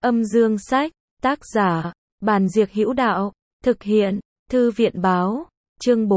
Âm dương sách, tác giả, Bàn Diệc Hữu Đạo, thực hiện, Thư viện báo, chương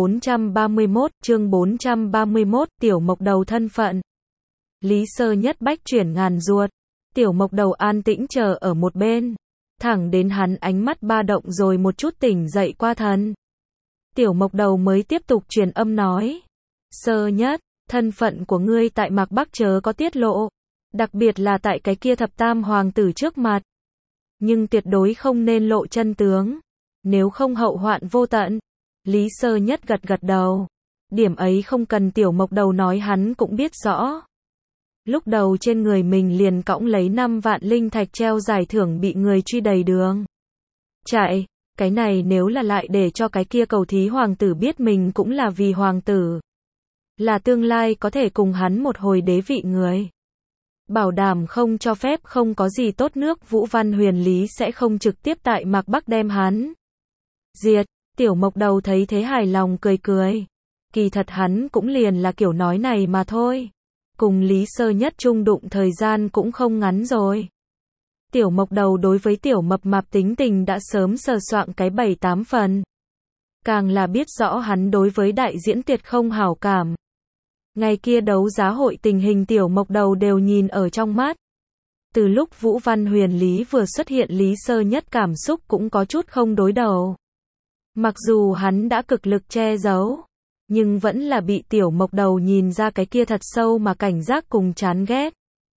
431, Tiểu Mộc Đầu thân phận. Lý Sơ Nhất bách chuyển ngàn ruột, Tiểu Mộc Đầu an tĩnh chờ ở một bên, thẳng đến hắn ánh mắt ba động rồi một chút tỉnh dậy qua thần. Tiểu Mộc Đầu mới tiếp tục truyền âm nói, Sơ Nhất, thân phận của ngươi tại Mạc Bắc chớ có tiết lộ, đặc biệt là tại cái kia thập tam hoàng tử trước mặt. Nhưng tuyệt đối không nên lộ chân tướng, nếu không hậu hoạn vô tận. Lý Sơ Nhất gật gật đầu. Điểm ấy không cần Tiểu Mộc Đầu nói hắn cũng biết rõ. Lúc đầu trên người mình liền cõng lấy 5 vạn linh thạch treo giải thưởng bị người truy đầy đường chạy. Cái này nếu là lại để cho cái kia cầu thí hoàng tử biết mình cũng là vì hoàng tử, là tương lai có thể cùng hắn một hồi đế vị người, bảo đảm không cho phép không có gì tốt nước Vũ Văn Huyền Lý sẽ không trực tiếp tại Mạc Bắc đem hắn diệt. Tiểu Mộc Đầu thấy thế hài lòng cười cười. Kỳ thật hắn cũng liền là kiểu nói này mà thôi. Cùng Lý Sơ Nhất chung đụng thời gian cũng không ngắn rồi. Tiểu Mộc Đầu đối với Tiểu Mập Mạp tính tình đã sớm sờ soạng cái 7-8 phần. Càng là biết rõ hắn đối với đại diễn Tiệt không hảo cảm. Ngày kia đấu giá hội tình hình Tiểu Mộc Đầu đều nhìn ở trong mắt. Từ lúc Vũ Văn Huyền Lý vừa xuất hiện, Lý Sơ Nhất cảm xúc cũng có chút không đối đầu. Mặc dù hắn đã cực lực che giấu, nhưng vẫn là bị Tiểu Mộc Đầu nhìn ra cái kia thật sâu mà cảnh giác cùng chán ghét.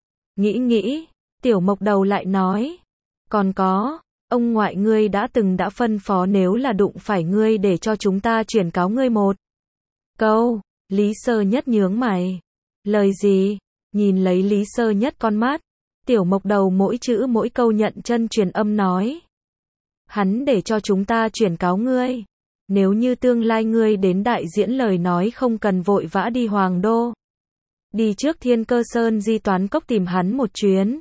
Nghĩ, Tiểu Mộc Đầu lại nói, còn có, ông ngoại ngươi đã phân phó nếu là đụng phải ngươi để cho chúng ta chuyển cáo ngươi một câu. Lý Sơ Nhất nhướng mày. Lời gì? Nhìn lấy Lý Sơ Nhất con mắt, Tiểu Mộc Đầu mỗi chữ mỗi câu nhận chân truyền âm nói. Hắn để cho chúng ta chuyển cáo ngươi. Nếu như tương lai ngươi đến đại diễn lời nói không cần vội vã đi Hoàng Đô. Đi trước Thiên Cơ Sơn Di Toán Cốc tìm hắn một chuyến.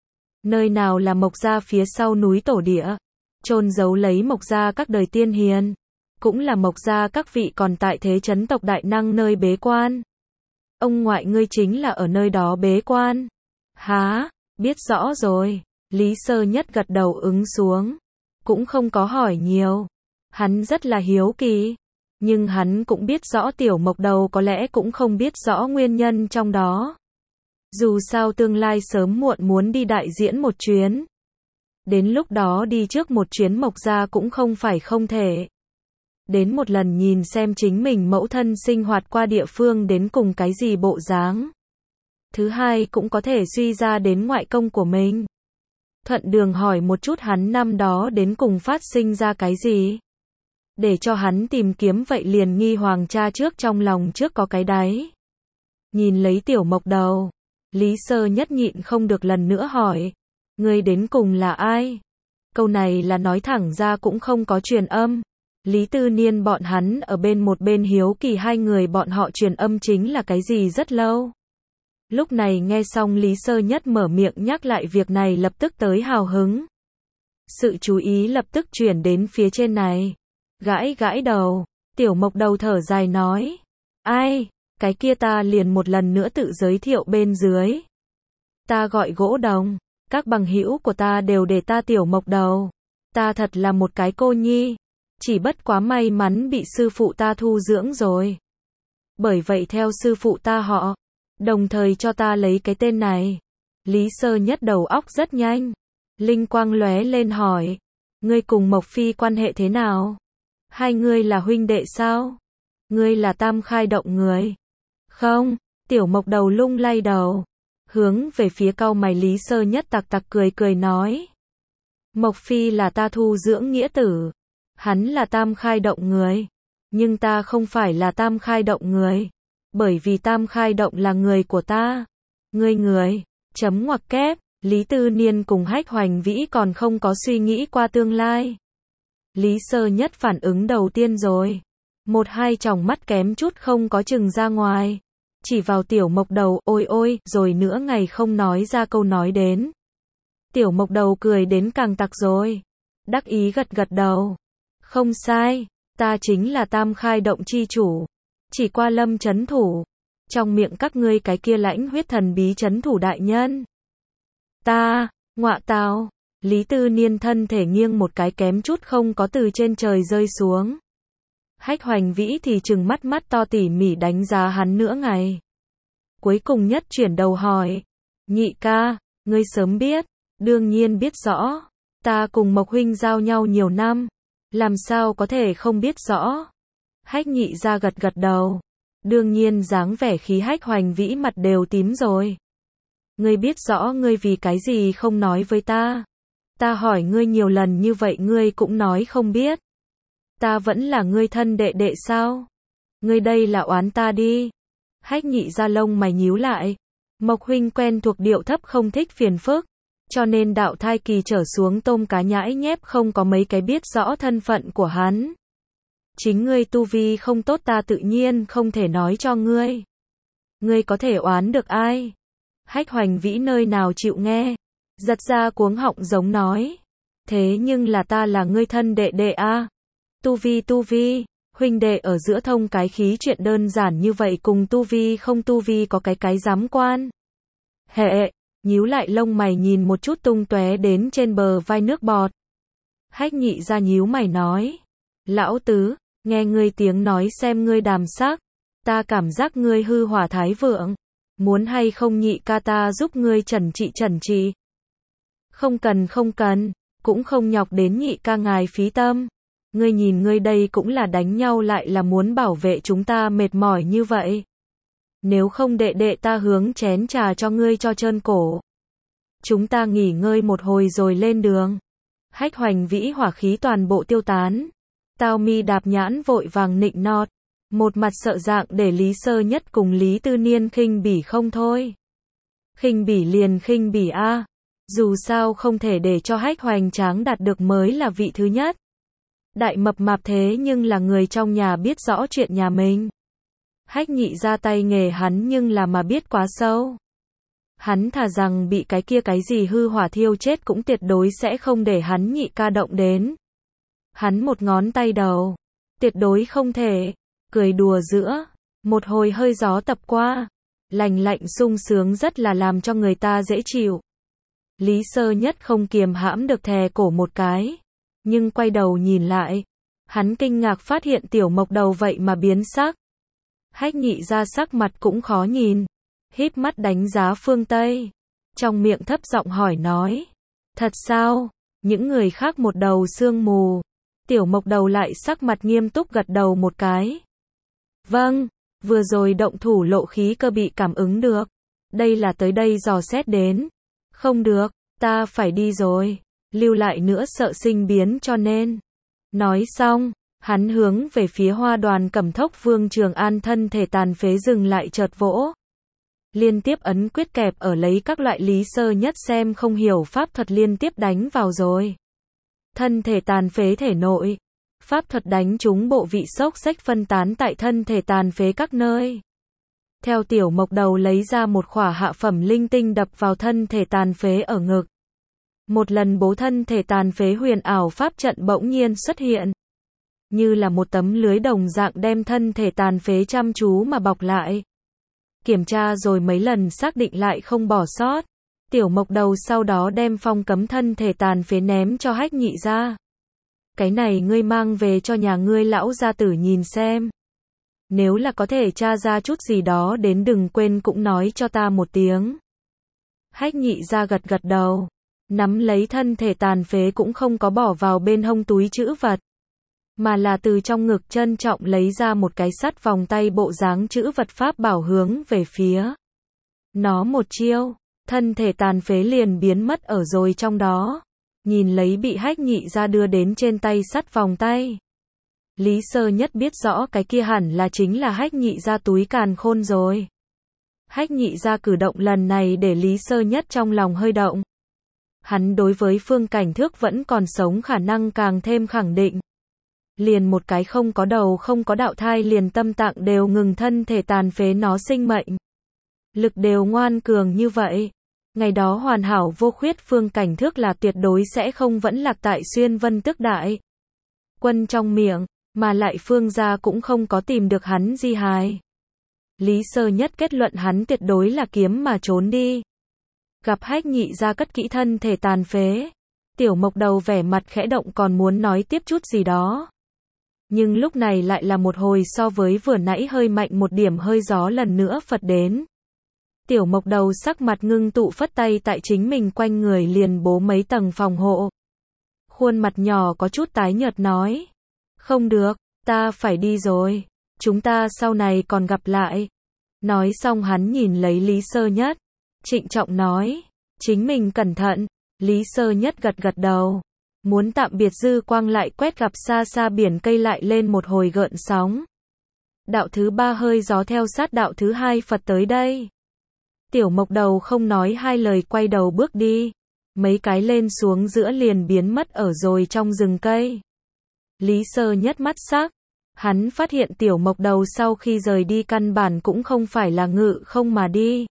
Nơi nào là Mộc gia phía sau núi tổ địa, chôn giấu lấy Mộc gia các đời tiên hiền. Cũng là Mộc gia các vị còn tại thế chấn tộc đại năng nơi bế quan. Ông ngoại ngươi chính là ở nơi đó bế quan. Hả? Biết rõ rồi. Lý Sơ Nhất gật đầu ứng xuống. Cũng không có hỏi nhiều. Hắn rất là hiếu kỳ. Nhưng hắn cũng biết rõ Tiểu Mộc Đầu có lẽ cũng không biết rõ nguyên nhân trong đó. Dù sao tương lai sớm muộn muốn đi đại diễn một chuyến. Đến lúc đó đi trước một chuyến Mộc gia cũng không phải không thể. Đến một lần nhìn xem chính mình mẫu thân sinh hoạt qua địa phương đến cùng cái gì bộ dáng. Thứ hai cũng có thể suy ra đến ngoại công của mình. Thuận đường hỏi một chút hắn năm đó đến cùng phát sinh ra cái gì. Để cho hắn tìm kiếm vậy liền nghi hoàng cha trước trong lòng trước có cái đáy. Nhìn lấy Tiểu Mộc Đầu, Lý Sơ Nhất nhịn không được lần nữa hỏi. Ngươi đến cùng là ai? Câu này là nói thẳng ra cũng không có truyền âm. Lý Tư Niên bọn hắn ở bên một bên hiếu kỳ hai người bọn họ truyền âm chính là cái gì rất lâu. Lúc này nghe xong Lý Sơ Nhất mở miệng nhắc lại việc này lập tức tới hào hứng. Sự chú ý lập tức chuyển đến phía trên này. Gãi đầu, Tiểu Mộc Đầu thở dài nói. Ai, cái kia ta liền một lần nữa tự giới thiệu bên dưới. Ta gọi Gỗ Đồng, các bằng hữu của ta đều để ta Tiểu Mộc Đầu. Ta thật là một cái cô nhi. Chỉ bất quá may mắn bị sư phụ ta thu dưỡng rồi. Bởi vậy theo sư phụ ta họ, đồng thời cho ta lấy cái tên này. Lý Sơ Nhất đầu óc rất nhanh. Linh quang lóe lên hỏi. Ngươi cùng Mộc Phi quan hệ thế nào? Hai ngươi là huynh đệ sao? Ngươi là Tam Khai Động người? Không, Tiểu Mộc Đầu lung lay đầu. Hướng về phía cau mày Lý Sơ Nhất tặc cười nói. Mộc Phi là ta thu dưỡng nghĩa tử. Hắn là Tam Khai Động người. Nhưng ta không phải là Tam Khai Động người. Bởi vì Tam Khai Động là người của ta. Ngươi, chấm ngoặc kép, Lý Tư Niên cùng Hách Hoành Vĩ còn không có suy nghĩ qua tương lai. Lý Sơ Nhất phản ứng đầu tiên rồi. Một hai tròng mắt kém chút không có chừng ra ngoài. Chỉ vào Tiểu Mộc Đầu, ôi, rồi nữa ngày không nói ra câu nói đến. Tiểu Mộc Đầu cười đến càng tặc rồi. Đắc ý gật đầu. Không sai, ta chính là Tam Khai Động chi chủ. Chỉ qua Lâm trấn thủ. Trong miệng các ngươi cái kia lãnh huyết thần bí trấn thủ đại nhân. Ta, ngọa tào. Lý Tư Niên thân thể nghiêng một cái kém chút không có từ trên trời rơi xuống. Hách Hoành Vĩ thì trừng mắt to tỉ mỉ đánh giá hắn nửa ngày. Cuối cùng nhất chuyển đầu hỏi. Nhị ca, ngươi sớm biết. Đương nhiên biết rõ. Ta cùng Mộc huynh giao nhau nhiều năm. Làm sao có thể không biết rõ. Hách nhị ra gật đầu. Đương nhiên dáng vẻ khí Hách Hoành Vĩ mặt đều tím rồi. Ngươi biết rõ ngươi vì cái gì không nói với ta. Ta hỏi ngươi nhiều lần như vậy ngươi cũng nói không biết. Ta vẫn là ngươi thân đệ đệ sao? Ngươi đây là oán ta đi. Hách nhị ra lông mày nhíu lại. Mộc huynh quen thuộc điệu thấp không thích phiền phức. Cho nên đạo thai kỳ trở xuống tôm cá nhãi nhép không có mấy cái biết rõ thân phận của hắn. Chính ngươi tu vi không tốt ta tự nhiên không thể nói cho ngươi. Ngươi có thể oán được ai? Hách Hoành Vĩ nơi nào chịu nghe. Giật ra cuống họng giống nói. Thế nhưng là ta là ngươi thân đệ đệ a. Tu vi, huynh đệ ở giữa thông cái khí chuyện đơn giản như vậy cùng tu vi không tu vi có cái giám quan. Hệ, nhíu lại lông mày nhìn một chút tung tóe đến trên bờ vai nước bọt. Hách nhị ra nhíu mày nói. Lão tứ, nghe ngươi tiếng nói xem ngươi đàm sắc. Ta cảm giác ngươi hư hỏa thái vượng. Muốn hay không nhị ca ta giúp ngươi trần trị. Không cần, cũng không nhọc đến nhị ca ngài phí tâm. Ngươi nhìn ngươi đây cũng là đánh nhau lại là muốn bảo vệ chúng ta mệt mỏi như vậy. Nếu không đệ đệ ta hướng chén trà cho ngươi cho trơn cổ. Chúng ta nghỉ ngơi một hồi rồi lên đường. Hách Hoành Vĩ hỏa khí toàn bộ tiêu tán. Tao mi đạp nhãn vội vàng nịnh nọt. Một mặt sợ dạng để Lý Sơ Nhất cùng Lý Tư Niên khinh bỉ không thôi. Khinh bỉ liền khinh bỉ a. Dù sao không thể để cho Hách Hoành Tráng đạt được mới là vị thứ nhất. Đại mập mạp thế nhưng là người trong nhà biết rõ chuyện nhà mình. Hách nhị ra tay nghề hắn nhưng là mà biết quá sâu. Hắn thà rằng bị cái kia cái gì hư hỏa thiêu chết cũng tuyệt đối sẽ không để hắn nhị ca động đến. Hắn một ngón tay đầu. Tuyệt đối không thể. Cười đùa giữa. Một hồi hơi gió tập qua. Lành lạnh sung sướng rất là làm cho người ta dễ chịu. Lý Sơ Nhất không kiềm hãm được thè cổ một cái. Nhưng quay đầu nhìn lại. Hắn kinh ngạc phát hiện Tiểu Mộc Đầu vậy mà biến sắc. Hách nhị ra sắc mặt cũng khó nhìn. Híp mắt đánh giá phương Tây. Trong miệng thấp giọng hỏi nói. Thật sao? Những người khác một đầu sương mù. Tiểu Mộc Đầu lại sắc mặt nghiêm túc gật đầu một cái. Vâng, vừa rồi động thủ lộ khí cơ bị cảm ứng được. Đây là tới đây dò xét đến. Không được, ta phải đi rồi. Lưu lại nữa sợ sinh biến cho nên. Nói xong, hắn hướng về phía Hoa Đoàn Cẩm Thốc Vương Trường An thân thể tàn phế dừng lại chợt vỗ. Liên tiếp ấn quyết kẹp ở lấy các loại Lý Sơ Nhất xem không hiểu pháp thuật liên tiếp đánh vào rồi. Thân thể tàn phế thể nội. Pháp thuật đánh trúng bộ vị xốc xách phân tán tại thân thể tàn phế các nơi. Theo Tiểu Mộc Đầu lấy ra một khỏa hạ phẩm linh tinh đập vào thân thể tàn phế ở ngực. Một lần bố thân thể tàn phế huyền ảo pháp trận bỗng nhiên xuất hiện. Như là một tấm lưới đồng dạng đem thân thể tàn phế chăm chú mà bọc lại. Kiểm tra rồi mấy lần xác định lại không bỏ sót. Tiểu Mộc Đầu sau đó đem phong cấm thân thể tàn phế ném cho Hách nhị ra. Cái này ngươi mang về cho nhà ngươi lão gia tử nhìn xem. Nếu là có thể tra ra chút gì đó đến đừng quên cũng nói cho ta một tiếng. Hách nhị ra gật đầu. Nắm lấy thân thể tàn phế cũng không có bỏ vào bên hông túi trữ vật. Mà là từ trong ngực trân trọng lấy ra một cái sắt vòng tay bộ dáng trữ vật pháp bảo hướng về phía. Nó một chiêu, thân thể tàn phế liền biến mất ở rồi trong đó. Nhìn lấy bị Hách nhị ra đưa đến trên tay sắt vòng tay. Lý Sơ Nhất biết rõ cái kia hẳn là chính là Hách nhị ra túi càn khôn rồi. Hách nhị ra cử động lần này để Lý Sơ Nhất trong lòng hơi động. Hắn đối với Phương Cảnh Thước vẫn còn sống khả năng càng thêm khẳng định. Liền một cái không có đầu không có đạo thai liền tâm tạng đều ngừng thân thể tàn phế nó sinh mệnh. Lực đều ngoan cường như vậy. Ngày đó hoàn hảo vô khuyết Phương Cảnh Thước là tuyệt đối sẽ không vẫn lạc tại Xuyên Vân Tước Đại Quân trong miệng, mà lại Phương gia cũng không có tìm được hắn di hài. Lý Sơ Nhất kết luận hắn tuyệt đối là kiếm mà trốn đi. Gặp Hách nhị ra cất kỹ thân thể tàn phế. Tiểu Mộc Đầu vẻ mặt khẽ động còn muốn nói tiếp chút gì đó. Nhưng lúc này lại là một hồi so với vừa nãy hơi mạnh một điểm hơi gió lần nữa phật đến. Tiểu Mộc Đầu sắc mặt ngưng tụ phất tay tại chính mình quanh người liền bố mấy tầng phòng hộ. Khuôn mặt nhỏ có chút tái nhợt nói. Không được, ta phải đi rồi. Chúng ta sau này còn gặp lại. Nói xong hắn nhìn lấy Lý Sơ Nhất. Trịnh trọng nói. Chính mình cẩn thận. Lý Sơ Nhất gật gật đầu. Muốn tạm biệt dư quang lại quét gặp xa xa biển cây lại lên một hồi gợn sóng. Đạo thứ 3 hơi gió theo sát đạo thứ 2 Phật tới đây. Tiểu Mộc Đầu không nói hai lời quay đầu bước đi. Mấy cái lên xuống giữa liền biến mất ở rồi trong rừng cây. Lý Sơ Nhất mắt sắc. Hắn phát hiện Tiểu Mộc Đầu sau khi rời đi căn bản cũng không phải là ngự không mà đi.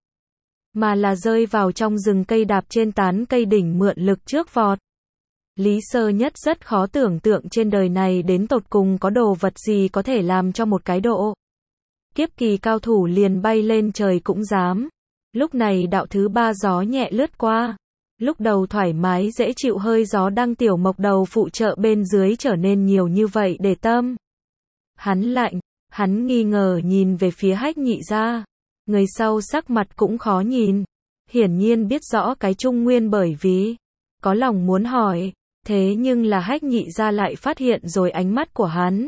Mà là rơi vào trong rừng cây đạp trên tán cây đỉnh mượn lực trước vọt. Lý Sơ Nhất rất khó tưởng tượng trên đời này đến tột cùng có đồ vật gì có thể làm cho một cái độ kiếp kỳ cao thủ liền bay lên trời cũng dám. Lúc này đạo thứ 3 gió nhẹ lướt qua. Lúc đầu thoải mái dễ chịu hơi gió đang Tiểu Mộc Đầu phụ trợ bên dưới trở nên nhiều như vậy để tâm. Hắn lạnh, hắn nghi ngờ nhìn về phía Hách Nhị Gia. Người sau sắc mặt cũng khó nhìn. Hiển nhiên biết rõ cái trung nguyên bởi vì có lòng muốn hỏi. Thế nhưng là Hách Nhị Gia lại phát hiện rồi ánh mắt của hắn.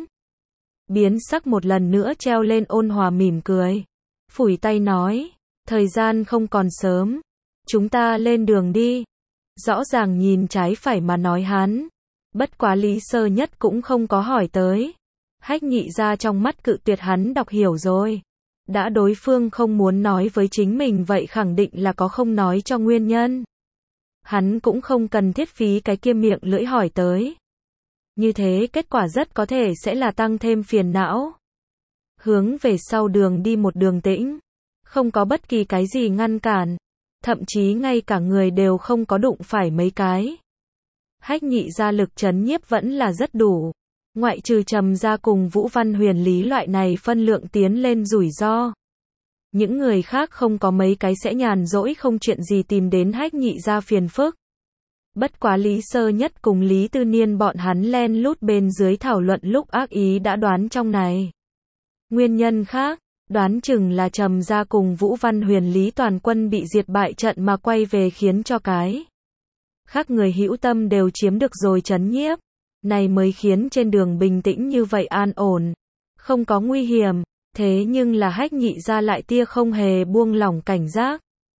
Biến sắc một lần nữa treo lên ôn hòa mỉm cười. Phủi tay nói. Thời gian không còn sớm. Chúng ta lên đường đi. Rõ ràng nhìn trái phải mà nói hắn. Bất quá Lý Sơ Nhất cũng không có hỏi tới. Hách Nhị Gia trong mắt cự tuyệt hắn đọc hiểu rồi. Đã đối phương không muốn nói với chính mình vậy khẳng định là có không nói cho nguyên nhân. Hắn cũng không cần thiết phí cái kia miệng lưỡi hỏi tới. Như thế kết quả rất có thể sẽ là tăng thêm phiền não. Hướng về sau đường đi một đường tĩnh. Không có bất kỳ cái gì ngăn cản. Thậm chí ngay cả người đều không có đụng phải mấy cái. Hách Nhị Gia lực trấn nhiếp vẫn là rất đủ. Ngoại trừ Trầm Gia cùng Vũ Văn Huyền Lý loại này phân lượng tiến lên rủi ro. Những người khác không có mấy cái sẽ nhàn rỗi không chuyện gì tìm đến Hách Nhị Gia phiền phức. Bất quá Lý Sơ Nhất cùng Lý Tư Niên bọn hắn len lút bên dưới thảo luận lúc ác ý đã đoán trong này. Nguyên nhân khác, đoán chừng là Trầm Gia cùng Vũ Văn Huyền Lý toàn quân bị diệt bại trận mà quay về khiến cho cái khác người hữu tâm đều chiếm được rồi trấn nhiếp. Này mới khiến trên đường bình tĩnh như vậy an ổn. Không có nguy hiểm. Thế nhưng là Hách Nhị Gia lại tia không hề buông lỏng cảnh giác.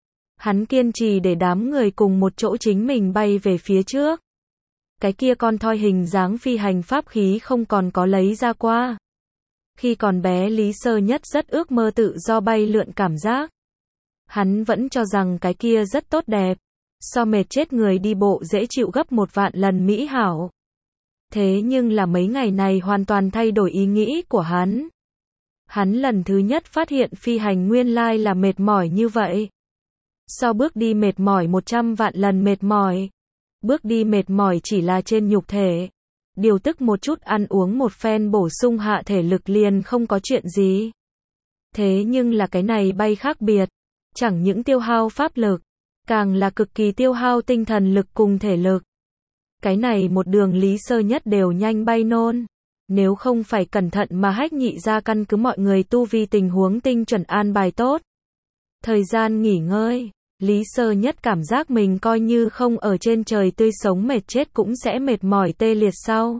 Hắn kiên trì để đám người cùng một chỗ chính mình bay về phía trước. Cái kia con thoi hình dáng phi hành pháp khí không còn có lấy ra qua. Khi còn bé Lý Sơ Nhất rất ước mơ tự do bay lượn cảm giác. Hắn vẫn cho rằng cái kia rất tốt đẹp. So mệt chết người đi bộ dễ chịu gấp 1.000.000 lần mỹ hảo. Thế nhưng là mấy ngày này hoàn toàn thay đổi ý nghĩ của hắn. Hắn lần thứ nhất phát hiện phi hành nguyên lai là mệt mỏi như vậy. So bước đi mệt mỏi 100.000.000 lần mệt mỏi. Bước đi mệt mỏi chỉ là trên nhục thể. Điều tức một chút ăn uống một phen bổ sung hạ thể lực liền không có chuyện gì. Thế nhưng là cái này bay khác biệt. Chẳng những tiêu hao pháp lực, càng là cực kỳ tiêu hao tinh thần lực cùng thể lực. Cái này một đường Lý Sơ Nhất đều nhanh bay nôn. Nếu không phải cẩn thận mà Hách Nhị Gia căn cứ mọi người tu vi tình huống tinh chuẩn an bài tốt. Thời gian nghỉ ngơi, Lý Sơ Nhất cảm giác mình coi như không ở trên trời tươi sống mệt chết cũng sẽ mệt mỏi tê liệt sau.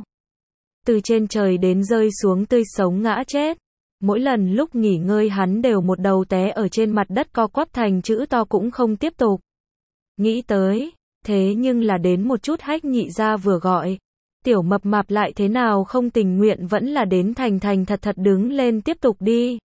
Từ trên trời đến rơi xuống tươi sống ngã chết. Mỗi lần lúc nghỉ ngơi hắn đều một đầu té ở trên mặt đất co quắp thành chữ to cũng không tiếp tục. Nghĩ tới, thế nhưng là đến một chút Hách Nhị Gia vừa gọi. Tiểu Mập Mạp lại thế nào không tình nguyện vẫn là đến thành thật thật đứng lên tiếp tục đi.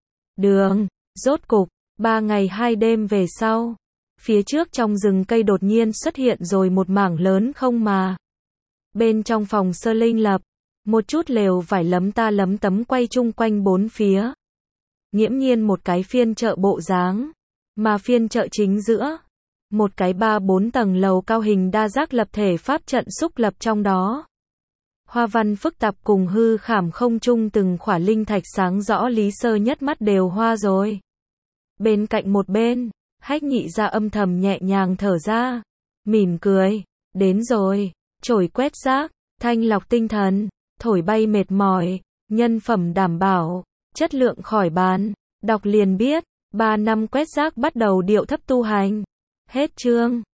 Đường, rốt cục, 3 ngày 2 đêm về sau. Phía trước trong rừng cây đột nhiên xuất hiện rồi một mảng lớn không mà. Bên trong phòng Sơ Linh Lập, một chút lều vải lấm ta lấm tấm quay chung quanh bốn phía. Nghiễm nhiên một cái phiên chợ bộ dáng. Mà phiên chợ chính giữa. Một cái 3-4 tầng lầu cao hình đa giác lập thể pháp trận xúc lập trong đó. Hoa văn phức tạp cùng hư khảm không trung từng khỏa linh thạch sáng rõ Lý Sơ Nhất mắt đều hoa rồi. Bên cạnh một bên, Hách Nhị Gia âm thầm nhẹ nhàng thở ra, mỉm cười. Đến rồi, chổi quét rác, thanh lọc tinh thần, thổi bay mệt mỏi, nhân phẩm đảm bảo, chất lượng khỏi bàn. Đọc liền biết, 3 năm quét rác bắt đầu điệu thấp tu hành. Hết chương.